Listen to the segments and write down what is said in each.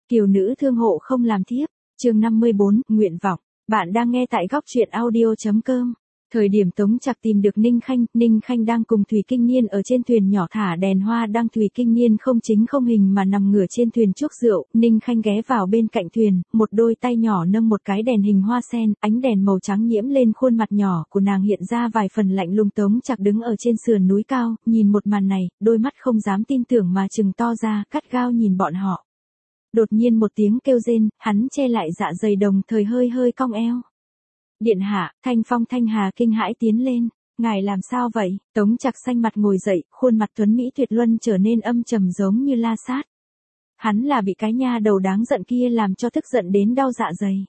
Kiều nữ thương hộ không làm thiếp. Chương 54, nguyện vọng. Bạn đang nghe tại góc truyện audio.com. Thời điểm Tống Trạc tìm được Ninh Khanh đang cùng Thủy Kinh Niên ở trên thuyền nhỏ thả đèn hoa đăng. Thủy Kinh Niên không chính không hình mà nằm ngửa trên thuyền chuốc rượu, Ninh Khanh ghé vào bên cạnh thuyền, một đôi tay nhỏ nâng một cái đèn hình hoa sen, ánh đèn màu trắng nhiễm lên khuôn mặt nhỏ của nàng hiện ra vài phần lạnh lùng. Tống Trạc đứng ở trên sườn núi cao, nhìn một màn này, đôi mắt không dám tin tưởng mà trừng to ra, gắt gao nhìn bọn họ. Đột nhiên một tiếng kêu rên, hắn che lại dạ dày đồng thời hơi hơi cong eo. Điện hạ, Thanh Phong Thanh Hà kinh hãi tiến lên. Ngài làm sao vậy? Tống Trạc xanh mặt ngồi dậy, khuôn mặt tuấn Mỹ tuyệt luân trở nên âm trầm giống như la sát. Hắn là bị cái nha đầu đáng giận kia làm cho tức giận đến đau dạ dày.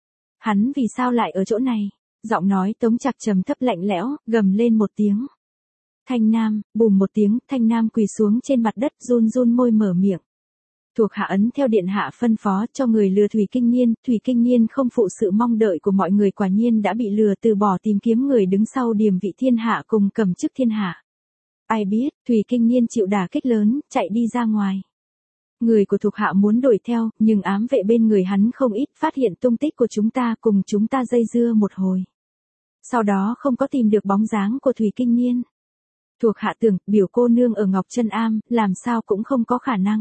Hắn vì sao lại ở chỗ này? Giọng nói Tống Trạc trầm thấp lạnh lẽo, gầm lên một tiếng. Thanh Nam, bùm một tiếng, Thanh Nam quỳ xuống trên mặt đất run run môi mở miệng. Thuộc hạ ấn theo điện hạ phân phó cho người lừa Thủy Kinh Niên không phụ sự mong đợi của mọi người, quả nhiên đã bị lừa, từ bỏ tìm kiếm người đứng sau điềm vị thiên hạ cùng cầm chức thiên hạ. Ai biết, Thủy Kinh Niên chịu đả kích lớn, chạy đi ra ngoài. Người của thuộc hạ muốn đuổi theo, nhưng ám vệ bên người hắn không ít, phát hiện tung tích của chúng ta, cùng chúng ta dây dưa một hồi. Sau đó không có tìm được bóng dáng của Thủy Kinh Niên. Thuộc hạ tưởng, biểu cô nương ở Ngọc Chân Am, làm sao cũng không có khả năng.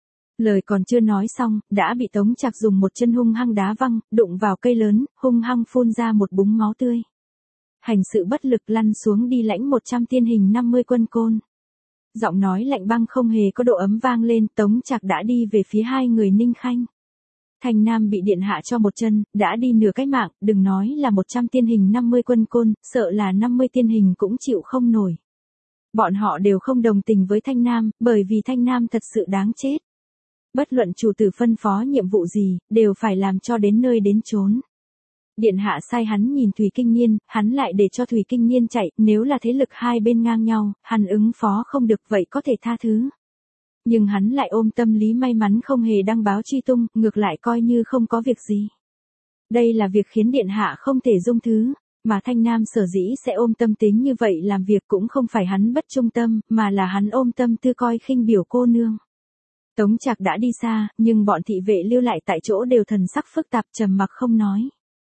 Lời còn chưa nói xong, đã bị Tống Trạc dùng một chân hung hăng đá văng, đụng vào cây lớn, hung hăng phun ra một búng máu tươi. Hành sự bất lực lăn xuống đi lãnh 100 tiên hình 50 quân côn. Giọng nói lạnh băng không hề có độ ấm vang lên, Tống Trạc đã đi về phía hai người Ninh Khanh. Thanh Nam bị điện hạ cho một chân, đã đi nửa cái mạng, đừng nói là 100 tiên hình 50 quân côn, sợ là 50 tiên hình cũng chịu không nổi. Bọn họ đều không đồng tình với Thanh Nam, bởi vì Thanh Nam thật sự đáng chết. Bất luận chủ tử phân phó nhiệm vụ gì, đều phải làm cho đến nơi đến chốn. Điện hạ sai hắn nhìn Thủy Kinh Niên, hắn lại để cho Thủy Kinh Niên chạy, nếu là thế lực hai bên ngang nhau, hắn ứng phó không được vậy có thể tha thứ. Nhưng hắn lại ôm tâm lý may mắn không hề đăng báo truy tung, ngược lại coi như không có việc gì. Đây là việc khiến điện hạ không thể dung thứ, mà Thanh Nam sở dĩ sẽ ôm tâm tính như vậy làm việc cũng không phải hắn bất trung tâm, mà là hắn ôm tâm tư coi khinh biểu cô nương. Tống Trạc đã đi xa, nhưng bọn thị vệ lưu lại tại chỗ đều thần sắc phức tạp trầm mặc không nói.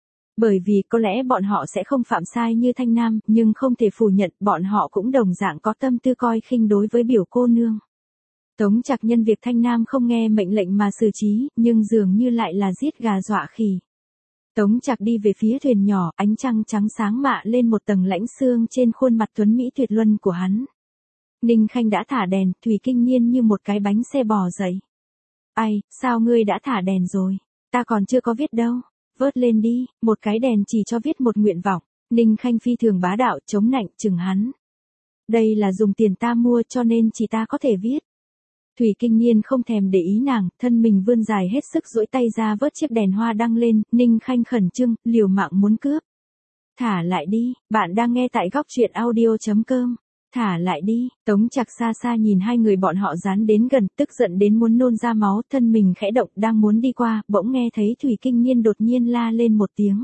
Bởi vì có lẽ bọn họ sẽ không phạm sai như Thanh Nam, nhưng không thể phủ nhận bọn họ cũng đồng dạng có tâm tư coi khinh đối với biểu cô nương. Tống Trạc nhân việc Thanh Nam không nghe mệnh lệnh mà xử trí, nhưng dường như lại là giết gà dọa khỉ. Tống Trạc đi về phía thuyền nhỏ, ánh trăng trắng sáng mạ lên một tầng lãnh xương trên khuôn mặt tuấn Mỹ tuyệt luân của hắn. Ninh Khanh đã thả đèn, Thủy Kinh Niên như một cái bánh xe bò dậy. Ai, sao ngươi đã thả đèn rồi? Ta còn chưa có viết đâu. Vớt lên đi, một cái đèn chỉ cho viết một nguyện vọng. Ninh Khanh phi thường bá đạo, chống nạnh, chừng hắn. Đây là dùng tiền ta mua cho nên chỉ ta có thể viết. Thủy Kinh Niên không thèm để ý nàng, thân mình vươn dài hết sức duỗi tay ra vớt chiếc đèn hoa đăng lên, Ninh Khanh khẩn trương, liều mạng muốn cướp. Thả lại đi, bạn đang nghe tại góc truyện audio.com. Thả lại đi, Tống Trạc xa xa nhìn hai người bọn họ dán đến gần, tức giận đến muốn nôn ra máu, thân mình khẽ động đang muốn đi qua, bỗng nghe thấy Thủy Kinh Niên đột nhiên la lên một tiếng.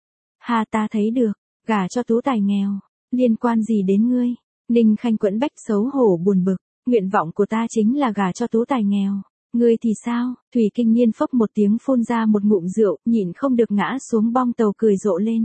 Ha, ta thấy được, gả cho tú tài nghèo, liên quan gì đến ngươi? Ninh Khanh quẫn bách xấu hổ buồn bực, nguyện vọng của ta chính là gả cho tú tài nghèo. Ngươi thì sao? Thủy Kinh Niên phốc một tiếng phun ra một ngụm rượu, nhịn không được ngã xuống bong tàu cười rộ lên.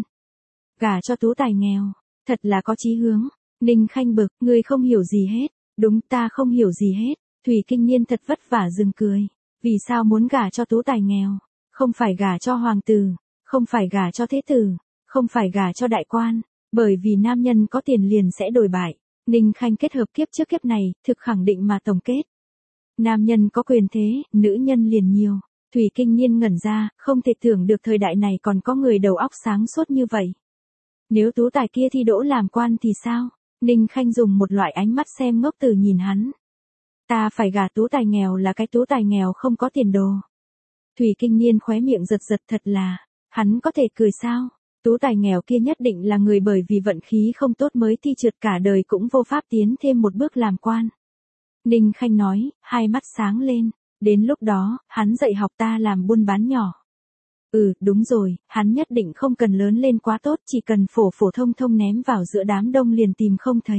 Gả cho tú tài nghèo, thật là có chí hướng. Ninh Khanh bực, ngươi không hiểu gì hết. Đúng, ta không hiểu gì hết. Thủy Kinh Niên thật vất vả dừng cười. Vì sao muốn gả cho tú tài nghèo? Không phải gả cho hoàng tử, không phải gả cho thế tử, không phải gả cho đại quan, bởi vì nam nhân có tiền liền sẽ đổi bại. Ninh Khanh kết hợp kiếp trước kiếp này, thực khẳng định mà tổng kết. Nam nhân có quyền thế, nữ nhân liền nhiều. Thủy Kinh Niên ngẩn ra, không thể tưởng được thời đại này còn có người đầu óc sáng suốt như vậy. Nếu tú tài kia thi đỗ làm quan thì sao? Ninh Khanh dùng một loại ánh mắt xem ngốc từ nhìn hắn. Ta phải gả tú tài nghèo là cái tú tài nghèo không có tiền đồ. Thủy Kinh Niên khóe miệng giật giật, thật là, hắn có thể cười sao? Tú tài nghèo kia nhất định là người bởi vì vận khí không tốt mới thi trượt cả đời cũng vô pháp tiến thêm một bước làm quan. Ninh Khanh nói, hai mắt sáng lên, đến lúc đó, hắn dạy học ta làm buôn bán nhỏ. Đúng rồi, hắn nhất định không cần lớn lên quá tốt, chỉ cần phổ phổ thông thông ném vào giữa đám đông liền tìm không thấy.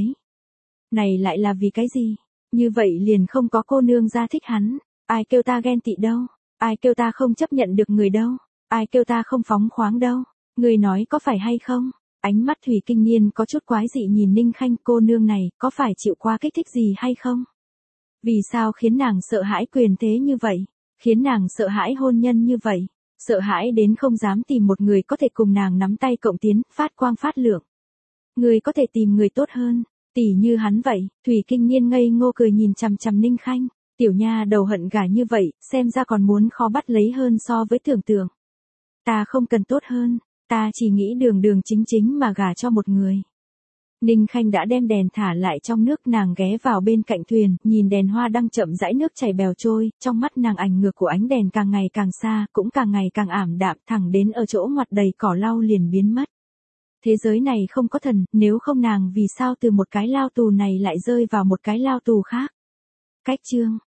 Này lại là vì cái gì? Như vậy liền không có cô nương ra thích hắn, ai kêu ta ghen tị đâu. Ai kêu ta không chấp nhận được người đâu? Ai kêu ta không phóng khoáng đâu? Người nói có phải hay không? Ánh mắt Thủy Kinh Niên có chút quái dị nhìn Ninh Khanh, cô nương này, có phải chịu qua kích thích gì hay không? Vì sao khiến nàng sợ hãi quyền thế như vậy? Khiến nàng sợ hãi hôn nhân như vậy? Sợ hãi đến không dám tìm một người có thể cùng nàng nắm tay cộng tiến, phát quang phát lượng. Người có thể tìm người tốt hơn, tỉ như hắn vậy. Thủy Kinh Niên ngây ngô cười nhìn chằm chằm Ninh Khanh. Tiểu nha đầu hận gả như vậy, xem ra còn muốn khó bắt lấy hơn so với tưởng tượng. Ta không cần tốt hơn, ta chỉ nghĩ đường đường chính chính mà gả cho một người. Ninh Khanh đã đem đèn thả lại trong nước, nàng ghé vào bên cạnh thuyền, nhìn đèn hoa đang chậm rãi nước chảy bèo trôi, trong mắt nàng ảnh ngược của ánh đèn càng ngày càng xa, cũng càng ngày càng ảm đạm, thẳng đến ở chỗ ngoặt đầy cỏ lau liền biến mất. Thế giới này không có thần, nếu không nàng vì sao từ một cái lao tù này lại rơi vào một cái lao tù khác. Cách chương